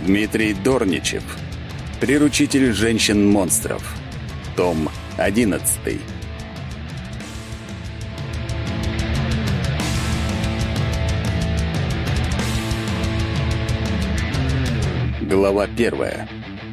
Дмитрий Дорничев. Приручитель женщин-монстров. Том 11. Глава 1.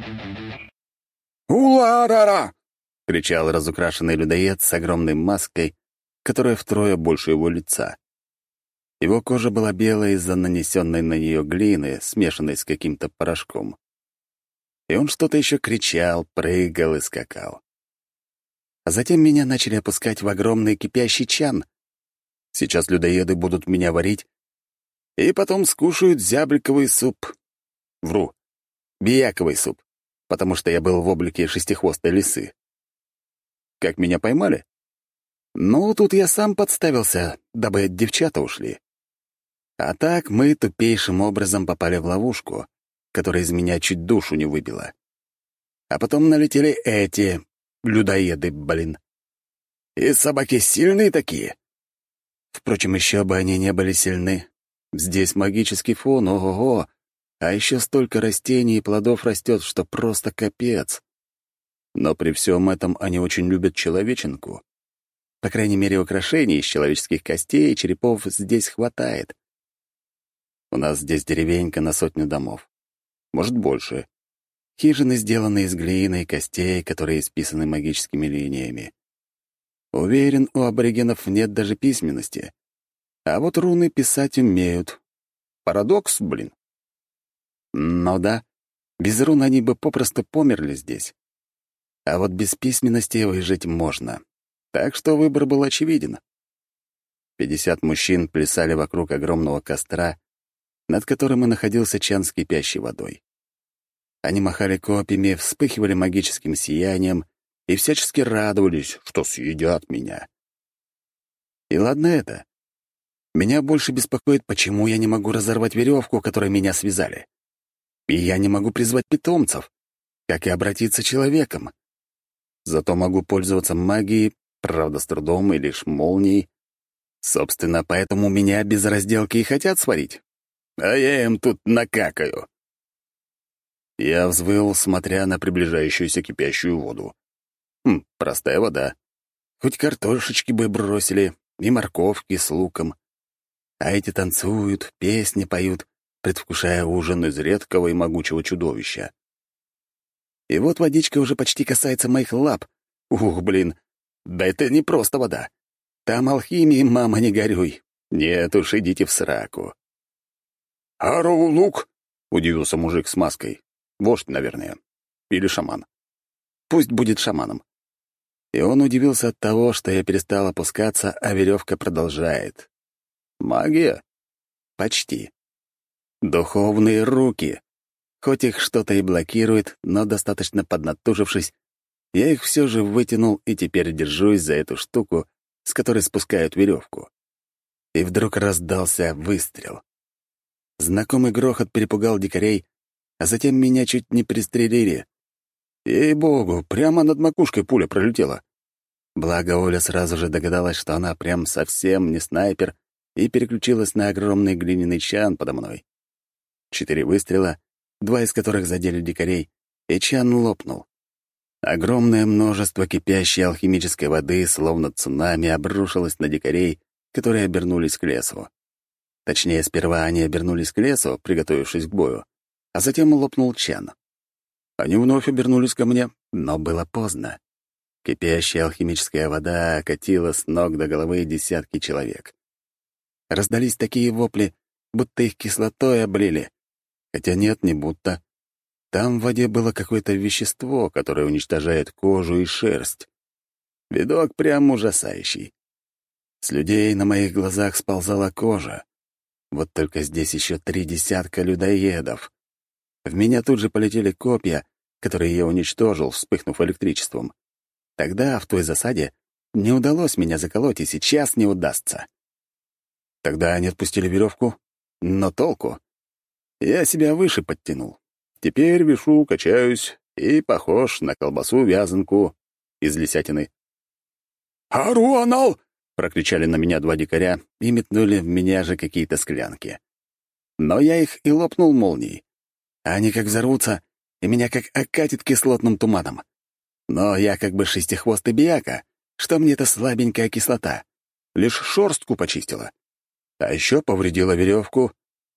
«Ула-ра-ра!» — кричал разукрашенный людоед с огромной маской, которая втрое больше его лица. Его кожа была белая из-за нанесенной на нее глины, смешанной с каким-то порошком. И он что-то еще кричал, прыгал и скакал. А затем меня начали опускать в огромный кипящий чан. Сейчас людоеды будут меня варить, и потом скушают зябликовый суп. Вру. Бияковый суп, потому что я был в облике шестихвостой лисы. Как меня поймали? Ну, тут я сам подставился, дабы девчата ушли. А так мы тупейшим образом попали в ловушку, которая из меня чуть душу не выбила. А потом налетели эти людоеды, блин. И собаки сильные такие. Впрочем, еще бы они не были сильны. Здесь магический фон, ого-го. А еще столько растений и плодов растет, что просто капец. Но при всем этом они очень любят человеченку. По крайней мере, украшений из человеческих костей и черепов здесь хватает. У нас здесь деревенька на 100 домов. Может, больше. Хижины сделаны из глины и костей, которые исписаны магическими линиями. Уверен, у аборигенов нет даже письменности. А вот руны писать умеют. Парадокс, блин. Ну да, без рун они бы попросту померли здесь. А вот без письменности выжить можно. Так что выбор был очевиден. 50 мужчин плясали вокруг огромного костра, над которым и находился чан с кипящей водой. Они махали копьями, вспыхивали магическим сиянием и всячески радовались, что съедят меня. И ладно это. Меня больше беспокоит, почему я не могу разорвать веревку, которой меня связали. И я не могу призвать питомцев, как и обратиться человеком. Зато могу пользоваться магией, правда, с трудом и лишь молнией. Собственно, поэтому меня без разделки и хотят сварить. А я им тут накакаю. Я взвыл, смотря на приближающуюся кипящую воду. Простая вода. Хоть картошечки бы бросили, и морковки с луком. А эти танцуют, песни поют, предвкушая ужин из редкого и могучего чудовища. И вот водичка уже почти касается моих лап. Ух, блин, да это не просто вода. Там алхимии, мама, не горюй. Нет уж, идите в сраку. «Ару-лук!» — удивился мужик с маской. Вождь, наверное. Или шаман. Пусть будет шаманом. И он удивился от того, что я перестал опускаться, а веревка продолжает. Магия? Почти. Духовные руки. Хоть их что-то и блокирует, но достаточно поднатужившись, я их все же вытянул и теперь держусь за эту штуку, с которой спускают веревку. И вдруг раздался выстрел. Знакомый грохот перепугал дикарей, а затем меня чуть не пристрелили. Ей-богу, прямо над макушкой пуля пролетела. Благо Оля сразу же догадалась, что она прям совсем не снайпер, и переключилась на огромный глиняный чан подо мной. 4 выстрела, 2 из которых задели дикарей, и чан лопнул. Огромное множество кипящей алхимической воды, словно цунами, обрушилось на дикарей, которые обернулись к лесу. Точнее, сперва они обернулись к лесу, приготовившись к бою, а затем лопнул чан. Они вновь обернулись ко мне, но было поздно. Кипящая алхимическая вода окатила с ног до головы десятки человек. Раздались такие вопли, будто их кислотой облили. Хотя нет, не будто. Там в воде было какое-то вещество, которое уничтожает кожу и шерсть. Видок прям ужасающий. С людей на моих глазах сползала кожа. Вот только здесь еще 3 десятка людоедов. В меня тут же полетели копья, которые я уничтожил, вспыхнув электричеством. Тогда, в той засаде, не удалось меня заколоть, и сейчас не удастся. Тогда они отпустили веревку, но толку? Я себя выше подтянул. Теперь вишу, качаюсь и похож на колбасу-вязанку из лисятины. «Ару-анал!» — прокричали на меня 2 дикаря и метнули в меня же какие-то склянки. Но я их и лопнул молнией. а они как взорвутся, и меня как окатит кислотным туманом. Но я как бы шестихвостый биака, что мне эта слабенькая кислота. Лишь шорстку почистила. А еще повредила веревку.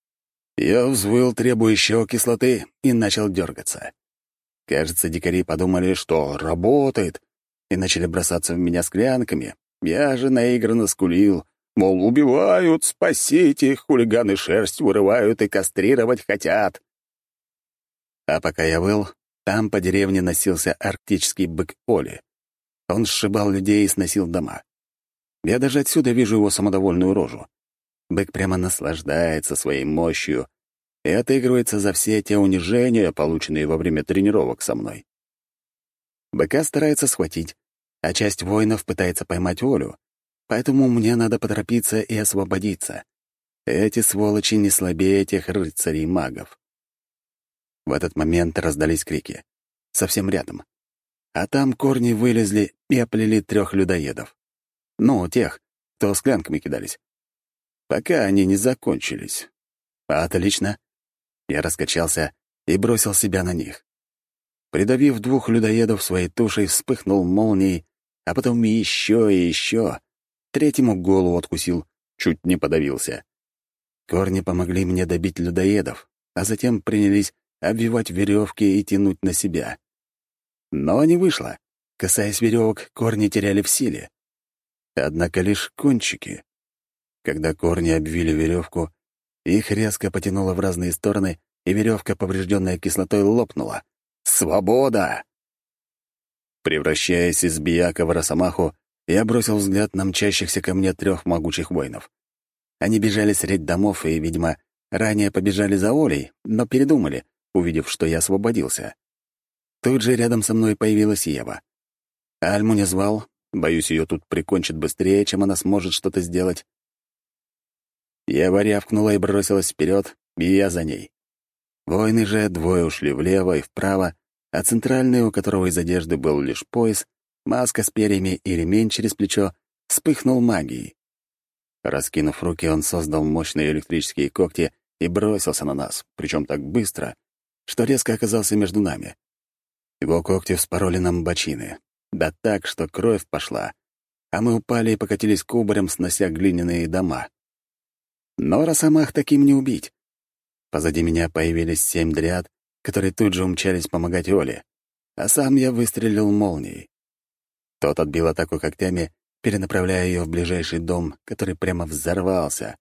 Я взвыл, требуя еще кислоты, и начал дергаться. Кажется, дикари подумали, что работает, и начали бросаться в меня склянками. Я же наигранно скулил, мол, убивают, спасите, хулиганы шерсть вырывают и кастрировать хотят. А пока я выл, там по деревне носился арктический бык Оли. Он сшибал людей и сносил дома. Я даже отсюда вижу его самодовольную рожу. Бык прямо наслаждается своей мощью и отыгрывается за все те унижения, полученные во время тренировок со мной. Быка старается схватить, а часть воинов пытается поймать Олю, поэтому мне надо поторопиться и освободиться. Эти сволочи не слабее тех рыцарей-магов. В этот момент раздались крики. Совсем рядом. А там корни вылезли и оплели 3 людоедов. Ну, тех, кто склянками кидались. Пока они не закончились. Отлично. Я раскачался и бросил себя на них. Придавив 2 людоедов своей тушей, вспыхнул молнией, а потом еще и еще. 3-му голову откусил, чуть не подавился. Корни помогли мне добить людоедов, а затем принялись обвивать веревки и тянуть на себя. Но не вышло. Касаясь веревок, корни теряли в силе. Однако лишь кончики. Когда корни обвили веревку, их резко потянуло в разные стороны, и веревка, поврежденная кислотой, лопнула. Свобода! Превращаясь из биака в росомаху, я бросил взгляд на мчащихся ко мне 3 могучих воинов. Они бежали средь домов и, видимо, ранее побежали за Олей, но передумали, увидев, что я освободился. Тут же рядом со мной появилась Ева. Альму не звал, боюсь, ее тут прикончат быстрее, чем она сможет что-то сделать. Ева рявкнула и бросилась вперед, и я за ней. Воины же 2 ушли влево и вправо, а центральный, у которого из одежды был лишь пояс, маска с перьями и ремень через плечо, вспыхнул магией. Раскинув руки, он создал мощные электрические когти и бросился на нас, причем так быстро, что резко оказался между нами. Его когти вспороли нам бочины, да так, что кровь пошла, а мы упали и покатились кубарем, снося глиняные дома. Но росомах таким не убить. Позади меня появились 7 дриад, которые тут же умчались помогать Оле, а сам я выстрелил молнией. Тот отбил атаку когтями, перенаправляя ее в ближайший дом, который прямо взорвался.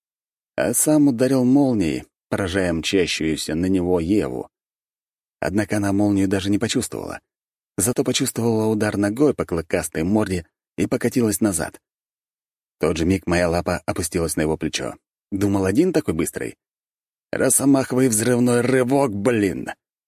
А сам ударил молнией, поражая мчащуюся на него Еву. Однако она молнию даже не почувствовала. Зато почувствовала удар ногой по клыкастой морде и покатилась назад. В тот же миг моя лапа опустилась на его плечо. Думал, один такой быстрый? Росомаховый взрывной рывок, блин!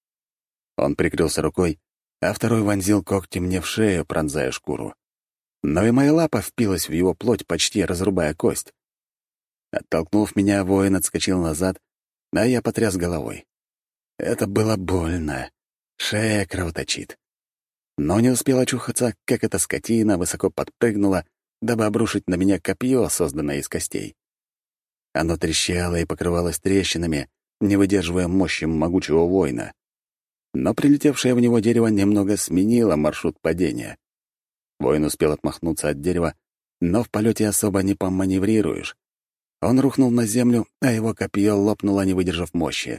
Он прикрылся рукой, а второй вонзил когти мне в шею, пронзая шкуру. Но и моя лапа впилась в его плоть, почти разрубая кость. Оттолкнув меня, воин отскочил назад, а я потряс головой. Это было больно. Шея кровоточит. Но не успел очухаться, как эта скотина высоко подпрыгнула, дабы обрушить на меня копье, созданное из костей. Оно трещало и покрывалось трещинами, не выдерживая мощи могучего воина. Но прилетевшее в него дерево немного сменило маршрут падения. Воин успел отмахнуться от дерева, но в полете особо не поманеврируешь. Он рухнул на землю, а его копье лопнуло, не выдержав мощи.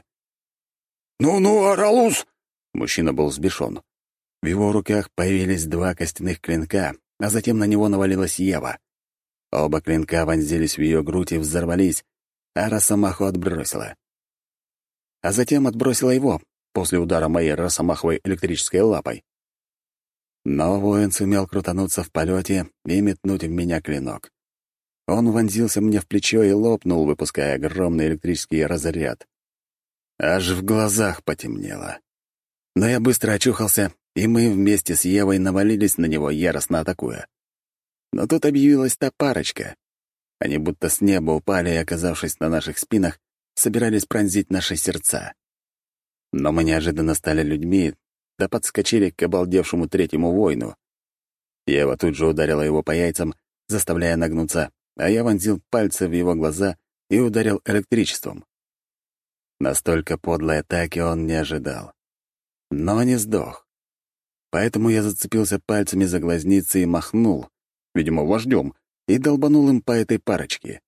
«Ну-ну, Аралус!» Мужчина был взбешен. В его руках появились 2 костяных клинка, а затем на него навалилась Ева. Оба клинка вонзились в ее грудь и взорвались, а росомаху отбросила. А затем отбросила его, после удара моей росомаховой электрической лапой. Но воин сумел крутануться в полете и метнуть в меня клинок. Он вонзился мне в плечо и лопнул, выпуская огромный электрический разряд. Аж в глазах потемнело. Но я быстро очухался, и мы вместе с Евой навалились на него, яростно атакуя. Но тут объявилась та парочка. Они будто с неба упали и, оказавшись на наших спинах, собирались пронзить наши сердца. Но мы неожиданно стали людьми, да подскочили к обалдевшему 3-му воину. Ева тут же ударила его по яйцам, заставляя нагнуться, а я вонзил пальцы в его глаза и ударил электричеством. Настолько подлой атаки он не ожидал. Но не сдох. Поэтому я зацепился пальцами за глазницы и махнул, видимо, вождем, и долбанул им по этой парочке.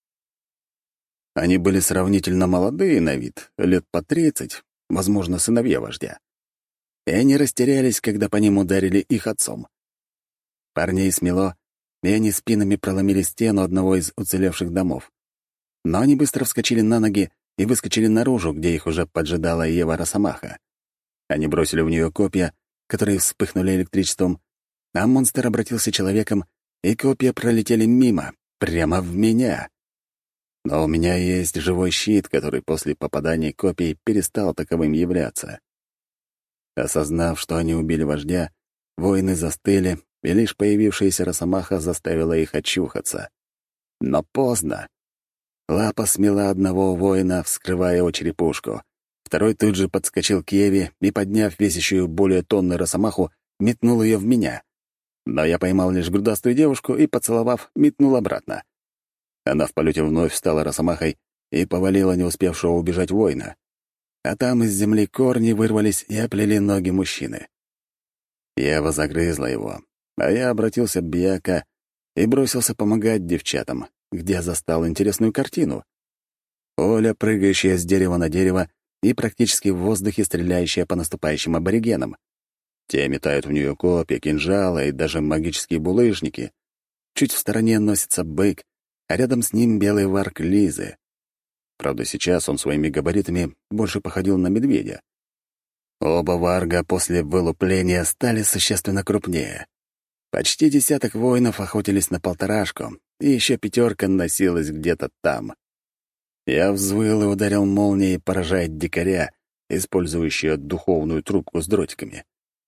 Они были сравнительно молодые на вид, лет по 30, возможно, сыновья вождя. И они растерялись, когда по ним ударили их отцом. Парней смело, и они спинами проломили стену одного из уцелевших домов. Но они быстро вскочили на ноги и выскочили наружу, где их уже поджидала Ева Росомаха. Они бросили в нее копья, которые вспыхнули электричеством, а монстр обратился человеком, и копья пролетели мимо, прямо в меня. Но у меня есть живой щит, который после попадания копий перестал таковым являться. Осознав, что они убили вождя, воины застыли, и лишь появившаяся Росомаха заставила их очухаться. Но поздно. Лапа смела одного воина, вскрывая его черепушку. Второй тут же подскочил к Еве и, подняв весящую более тонны Росомаху, метнул ее в меня. Но я поймал лишь грудастую девушку и, поцеловав, метнул обратно. Она в полете вновь стала Росомахой и повалила не успевшего убежать воина. А там из земли корни вырвались и оплели ноги мужчины. Ева загрызла его, а я обратился к Бьяка и бросился помогать девчатам, где застал интересную картину. Оля, прыгающая с дерева на дерево и практически в воздухе стреляющая по наступающим аборигенам. Те метают в нее копья, кинжалы и даже магические булыжники. Чуть в стороне носится бык, а рядом с ним белый варк Лизы. Правда, сейчас он своими габаритами больше походил на медведя. Оба варга после вылупления стали существенно крупнее. Почти десяток воинов охотились на полторашку, и еще 5 носилась где-то там. Я взвыл и ударил молнией, поражая дикаря, использующего духовную трубку с дротиками.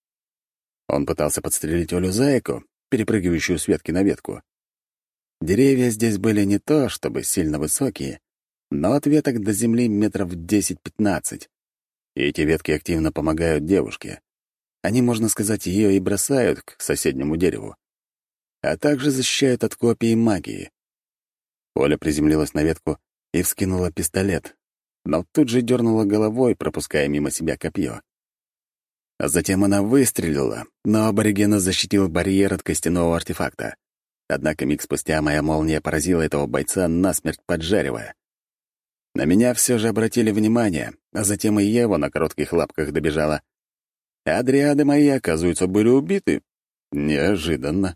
Он пытался подстрелить Олю Зайку, перепрыгивающую с ветки на ветку. Деревья здесь были не то чтобы сильно высокие, но от веток до земли метров 10-15. И эти ветки активно помогают девушке. Они, можно сказать, ее и бросают к соседнему дереву, а также защищают от копий и магии. Оля приземлилась на ветку и вскинула пистолет, но тут же дернула головой, пропуская мимо себя копье. А затем она выстрелила, но аборигена защитил барьер от костяного артефакта. Однако миг спустя моя молния поразила этого бойца, насмерть поджаривая. На меня все же обратили внимание, а затем и Ева на коротких лапках добежала. А дриады мои, оказывается, были убиты. Неожиданно.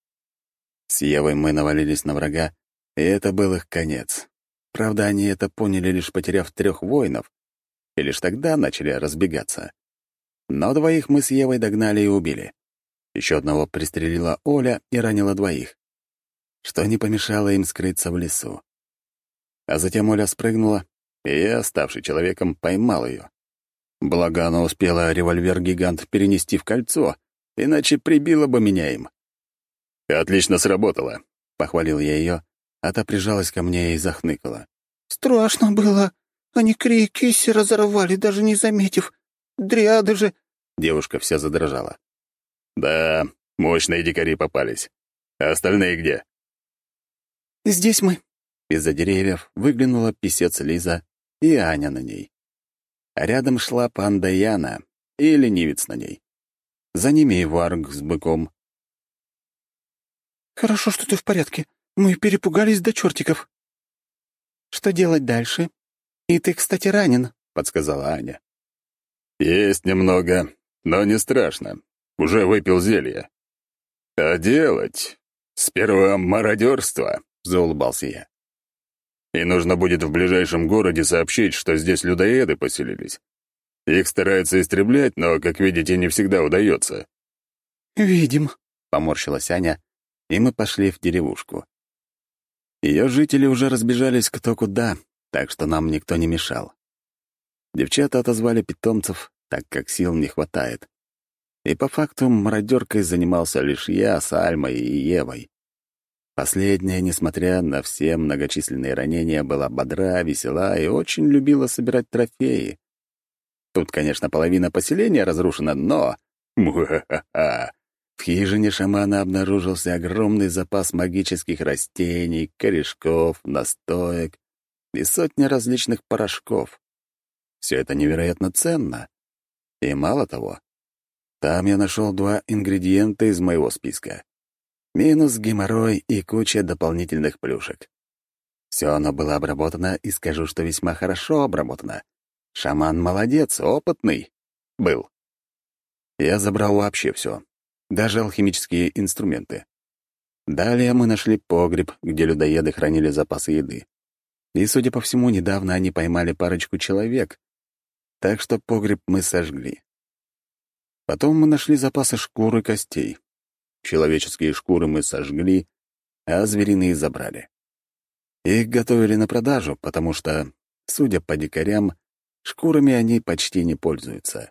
С Евой мы навалились на врага, и это был их конец. Правда, они это поняли, лишь потеряв 3 воинов, и лишь тогда начали разбегаться. Но 2 мы с Евой догнали и убили. Еще одного пристрелила Оля и ранила 2, что не помешало им скрыться в лесу. А затем Оля спрыгнула, и я, ставший человеком, поймал ее. Благо, она успела револьвер-гигант перенести в кольцо, иначе прибила бы меня им. «Отлично сработало», — похвалил я ее, а та прижалась ко мне и захныкала. «Страшно было. Они Кисси разорвали, даже не заметив. Дриады же...» Девушка вся задрожала. «Да, мощные дикари попались. А остальные где?» «Здесь мы». Из-за деревьев выглянула писец Лиза и Аня на ней. А рядом шла панда Яна и ленивец на ней. За ними и варг с быком. «Хорошо, что ты в порядке. Мы перепугались до чертиков». «Что делать дальше? И ты, кстати, ранен», — подсказала Аня. «Есть немного, но не страшно. Уже выпил зелье. А делать? Сперва мародерство», — заулыбался я. «И нужно будет в ближайшем городе сообщить, что здесь людоеды поселились. Их стараются истреблять, но, как видите, не всегда удается». «Видим», — поморщилась Аня, и мы пошли в деревушку. Ее жители уже разбежались кто куда, так что нам никто не мешал. Девчата отозвали питомцев, так как сил не хватает. И по факту мародеркой занимался лишь я с Альмой и Евой. Последняя, несмотря на все многочисленные ранения, была бодра, весела и очень любила собирать трофеи. Тут, конечно, половина поселения разрушена, но... Муа-ха-ха! В хижине шамана обнаружился огромный запас магических растений, корешков, настоек и сотни различных порошков. Все это невероятно ценно. И мало того, там я нашел 2 ингредиента из моего списка. Минус геморрой и куча дополнительных плюшек. Все оно было обработано, и скажу, что весьма хорошо обработано. Шаман молодец, опытный. Был. Я забрал вообще все, даже алхимические инструменты. Далее мы нашли погреб, где людоеды хранили запасы еды. И, судя по всему, недавно они поймали парочку человек, так что погреб мы сожгли. Потом мы нашли запасы шкур и костей. Человеческие шкуры мы сожгли, а звериные забрали. Их готовили на продажу, потому что, судя по дикарям, шкурами они почти не пользуются.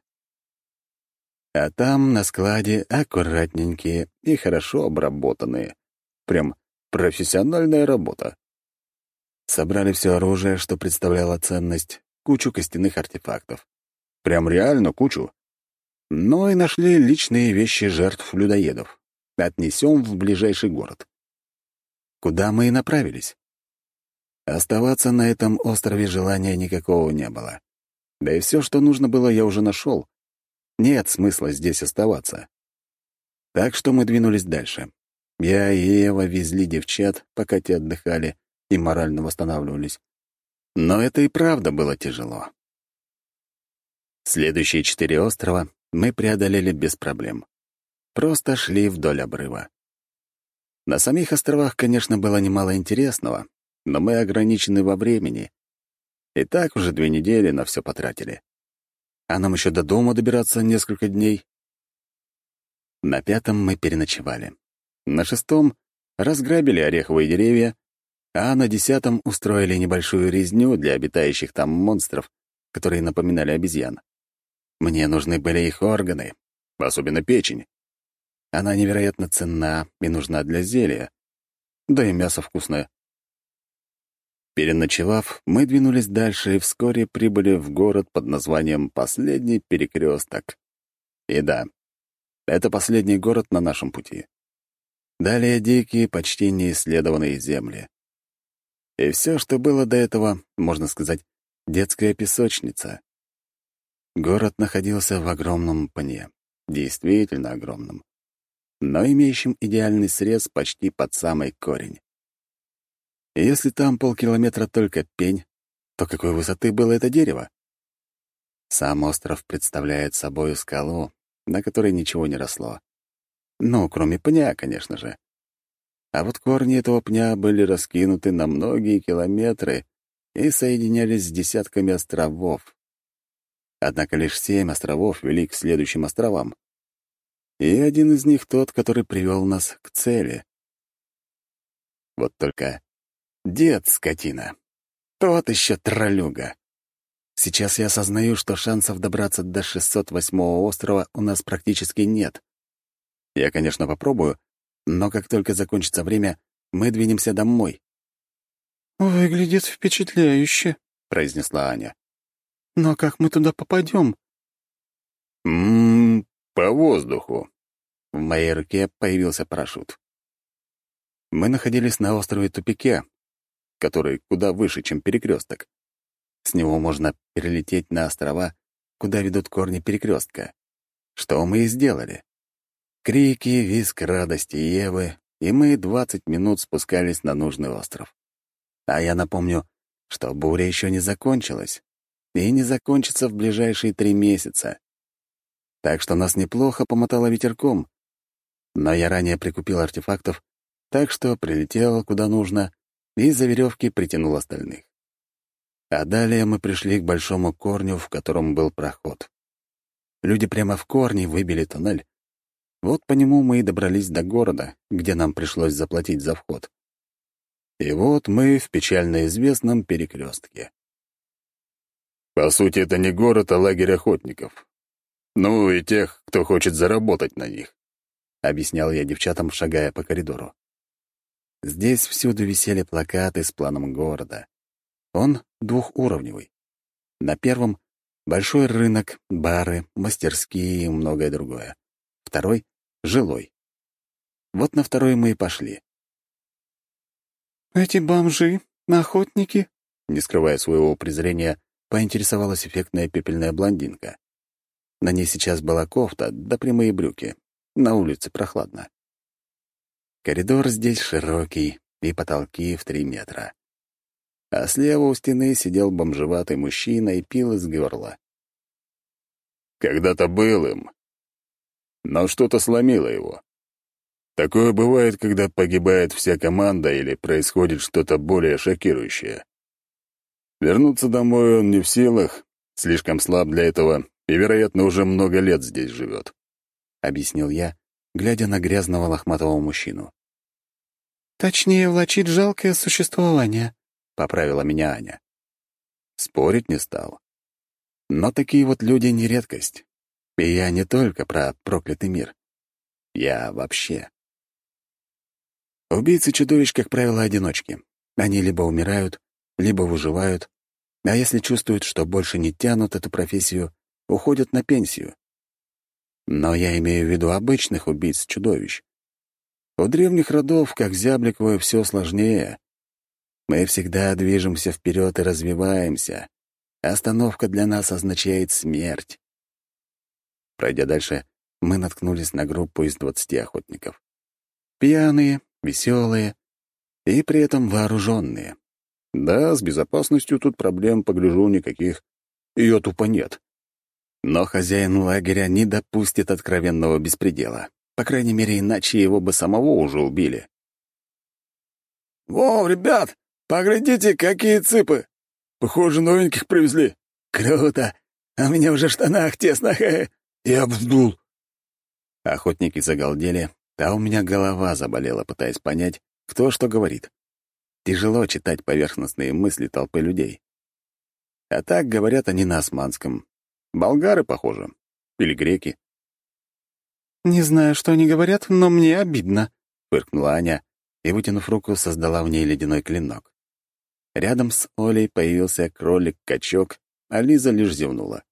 А там, на складе, аккуратненькие и хорошо обработанные. Прям профессиональная работа. Собрали все оружие, что представляло ценность, кучу костяных артефактов. Прям реально кучу. Но и нашли личные вещи жертв людоедов. Отнесем в ближайший город. Куда мы и направились. Оставаться на этом острове желания никакого не было. Да и все, что нужно было, я уже нашел. Нет смысла здесь оставаться. Так что мы двинулись дальше. Я и Ева везли девчат, пока те отдыхали и морально восстанавливались. Но это и правда было тяжело. Следующие 4 острова мы преодолели без проблем. Просто шли вдоль обрыва. На самих островах, конечно, было немало интересного, но мы ограничены во времени. И так уже 2 недели на все потратили. А нам еще до дома добираться несколько дней. На 5-м мы переночевали. На 6-м разграбили ореховые деревья, а на 10-м устроили небольшую резню для обитающих там монстров, которые напоминали обезьян. Мне нужны были их органы, особенно печень. Она невероятно ценна и нужна для зелья. Да и мясо вкусное. Переночевав, мы двинулись дальше и вскоре прибыли в город под названием «Последний перекресток». И да, это последний город на нашем пути. Далее дикие, почти неисследованные земли. И все, что было до этого, можно сказать, детская песочница. Город находился в огромном пне, действительно огромном, но имеющем идеальный срез почти под самый корень. И если там полкилометра только пень, то какой высоты было это дерево? Сам остров представляет собой скалу, на которой ничего не росло. Ну, кроме пня, конечно же. А вот корни этого пня были раскинуты на многие километры и соединялись с десятками островов. Однако лишь 7 островов вели к следующим островам. И один из них тот, который привел нас к цели. Вот только дед, скотина, тот еще троллюга. Сейчас я осознаю, что шансов добраться до 608-го острова у нас практически нет. Я, конечно, попробую, но как только закончится время, мы двинемся домой. «Выглядит впечатляюще», — произнесла Аня. «Но как мы туда попадем?» По воздуху». В моей руке появился парашют. Мы находились на острове-тупике, который куда выше, чем перекресток. С него можно перелететь на острова, куда ведут корни перекрестка. Что мы и сделали. Крики, визг радости Евы, и мы 20 минут спускались на нужный остров. А я напомню, что буря еще не закончилась и не закончится в ближайшие 3 месяца. Так что нас неплохо помотало ветерком. Но я ранее прикупил артефактов, так что прилетел куда нужно и за веревки притянул остальных. А далее мы пришли к большому корню, в котором был проход. Люди прямо в корне выбили туннель. Вот по нему мы и добрались до города, где нам пришлось заплатить за вход. И вот мы в печально известном перекрестке. По сути, это не город, а лагерь охотников. Ну и тех, кто хочет заработать на них, — объяснял я девчатам, шагая по коридору. Здесь всюду висели плакаты с планом города. Он двухуровневый. На первом — большой рынок, бары, мастерские и многое другое. Второй — жилой. Вот на второй мы и пошли. «Эти бомжи, охотники», — не скрывая своего презрения, поинтересовалась эффектная пепельная блондинка. На ней сейчас была кофта да прямые брюки. На улице прохладно. Коридор здесь широкий, и потолки в 3 метра. А слева у стены сидел бомжеватый мужчина и пил из горла. Когда-то был им, но что-то сломило его. Такое бывает, когда погибает вся команда или происходит что-то более шокирующее. Вернуться домой он не в силах, слишком слаб для этого и, вероятно, уже много лет здесь живет, — объяснил я, глядя на грязного лохматого мужчину. «Точнее, влачит жалкое существование», — поправила меня Аня. Спорить не стал. Но такие вот люди не редкость. И я не только про проклятый мир. Я вообще. Убийцы-чудовищ, как правило, одиночки. Они либо умирают, либо выживают, а если чувствуют, что больше не тянут эту профессию, уходят на пенсию. Но я имею в виду обычных убийц-чудовищ. У древних родов, как Зябликовы, все сложнее. Мы всегда движемся вперед и развиваемся. Остановка для нас означает смерть. Пройдя дальше, мы наткнулись на группу из 20 охотников. Пьяные, веселые и при этом вооруженные. Да, с безопасностью тут проблем, погляжу, никаких. Ее тупо нет. Но хозяин лагеря не допустит откровенного беспредела. По крайней мере, иначе его бы самого уже убили. «Во, ребят, поглядите, какие цыпы! Похоже, новеньких привезли. Круто! А у меня уже в штанах тесно. Я вздул». Охотники загалдели, а у меня голова заболела, пытаясь понять, кто что говорит. Тяжело читать поверхностные мысли толпы людей. А так говорят они на османском. Болгары, похоже. Или греки. «Не знаю, что они говорят, но мне обидно», — фыркнула Аня и, вытянув руку, создала в ней ледяной клинок. Рядом с Олей появился кролик-качок, а Лиза лишь зевнула.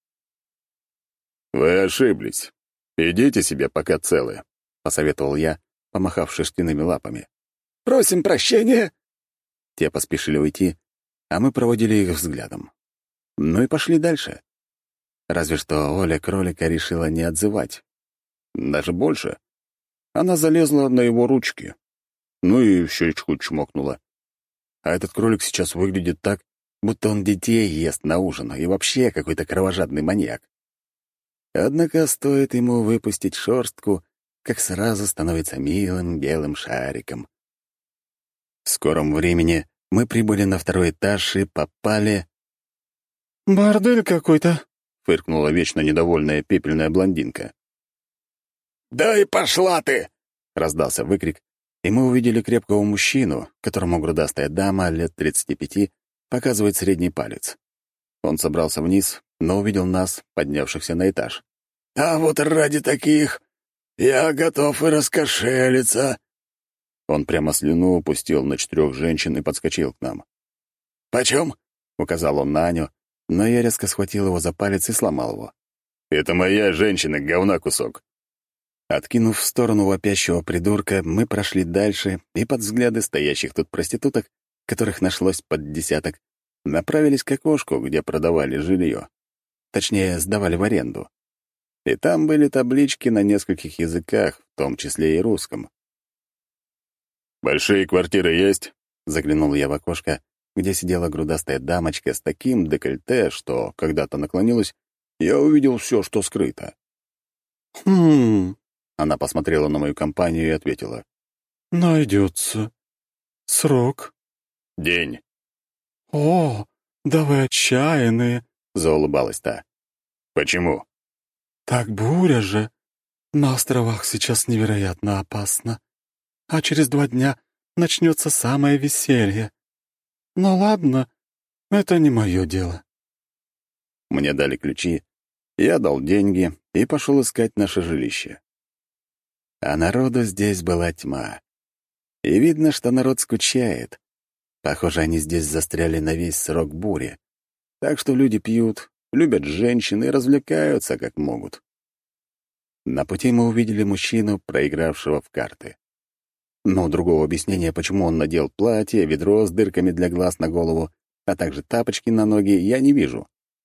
«Вы ошиблись. Идите себе, пока целы», — посоветовал я, помахав шерстяными лапами. «Просим прощения!» Те поспешили уйти, а мы проводили их взглядом. Ну и пошли дальше. Разве что Оля кролика решила не отзывать. Даже больше. Она залезла на его ручки. Ну и в щечку чмокнула. А этот кролик сейчас выглядит так, будто он детей ест на ужин и вообще какой-то кровожадный маньяк. Однако стоит ему выпустить шерстку, как сразу становится милым белым шариком. В скором времени мы прибыли на 2-й этаж и попали... «Бордель какой-то», — фыркнула вечно недовольная пепельная блондинка. «Да и пошла ты!» — раздался выкрик, и мы увидели крепкого мужчину, которому грудастая дама лет 35 показывает средний палец. Он собрался вниз, но увидел нас, поднявшихся на этаж. «А вот ради таких я готов и раскошелиться». Он прямо слюну упустил на 4 женщин и подскочил к нам. «Почем?» — указал он на Аню, но я резко схватил его за палец и сломал его. «Это моя женщина, говна кусок!» Откинув в сторону вопящего придурка, мы прошли дальше и под взгляды стоящих тут проституток, которых нашлось под десяток, направились к окошку, где продавали жилье. Точнее, сдавали в аренду. И там были таблички на нескольких языках, в том числе и русском. «Большие квартиры есть?» — заглянул я в окошко, где сидела грудастая дамочка с таким декольте, что, когда-то наклонилась, я увидел все, что скрыто. «Хм...» — она посмотрела на мою компанию и ответила. «Найдется. Срок?» «День», «О, да вы отчаянные!» — заулыбалась та. «Почему?» «Так буря же. На островах сейчас невероятно опасно. А через 2 дня начнется самое веселье. Ну ладно, это не мое дело». Мне дали ключи, я дал деньги и пошел искать наше жилище. А народу здесь была тьма. И видно, что народ скучает. Похоже, они здесь застряли на весь срок бури. Так что люди пьют, любят женщин и развлекаются, как могут. На пути мы увидели мужчину, проигравшего в карты. Но другого объяснения, почему он надел платье, ведро с дырками для глаз на голову, а также тапочки на ноги, я не вижу.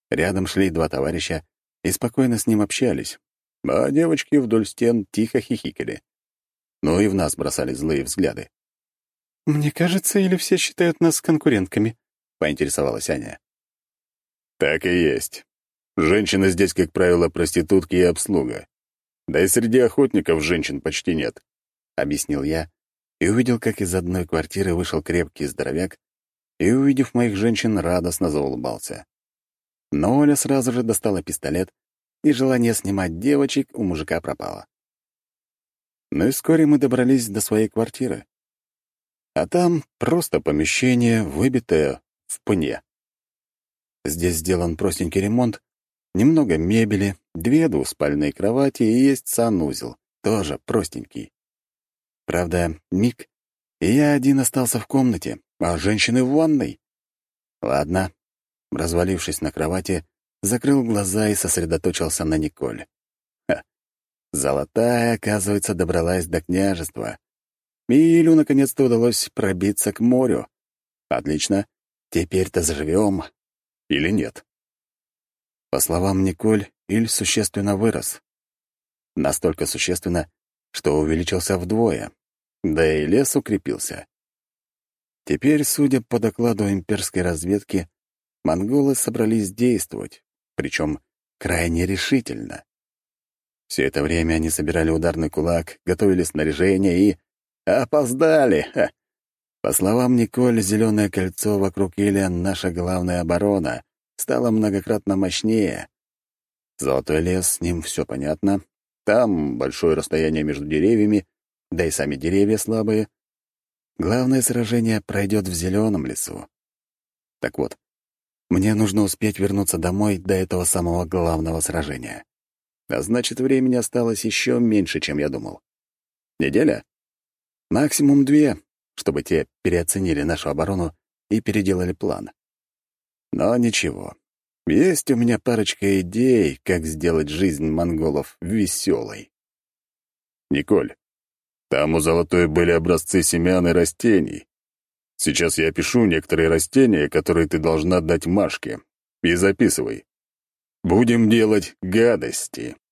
Рядом шли два товарища и спокойно с ним общались, а девочки вдоль стен тихо хихикали. Ну и в нас бросали злые взгляды. «Мне кажется, или все считают нас конкурентками?» — поинтересовалась Аня. «Так и есть. Женщины здесь, как правило, проститутки и обслуга. Да и среди охотников женщин почти нет», — объяснил я и увидел, как из одной квартиры вышел крепкий здоровяк и, увидев моих женщин, радостно заулыбался. Но Оля сразу же достала пистолет, и желание снимать девочек у мужика пропало. Ну и вскоре мы добрались до своей квартиры. А там просто помещение, выбитое в пне. Здесь сделан простенький ремонт, немного мебели, 2 двуспальные кровати и есть санузел, тоже простенький. Правда, Мик и я один остался в комнате, а женщины в ванной. Ладно. Развалившись на кровати, закрыл глаза и сосредоточился на Николь. Ха. Золотая, оказывается, добралась до княжества. Илю наконец-то удалось пробиться к морю. Отлично. Теперь-то заживем. Или нет? По словам Николь, Иль существенно вырос. Настолько существенно, что увеличился вдвое. Да и лес укрепился. Теперь, судя по докладу имперской разведки, монголы собрались действовать, причем крайне решительно. Все это время они собирали ударный кулак, готовили снаряжение и... опоздали! Ха. По словам Николь, зеленое кольцо вокруг Иля — наша главная оборона, стало многократно мощнее. Золотой лес, с ним все понятно. Там большое расстояние между деревьями, да и сами деревья слабые. Главное сражение пройдет в зеленом лесу. Так вот, мне нужно успеть вернуться домой до этого самого главного сражения. А значит, времени осталось еще меньше, чем я думал. Неделя? Максимум 2, чтобы те переоценили нашу оборону и переделали план. Но ничего. Есть у меня парочка идей, как сделать жизнь монголов веселой. Николь, там у Золотой были образцы семян и растений. Сейчас я опишу некоторые растения, которые ты должна дать Машке. И записывай. Будем делать гадости.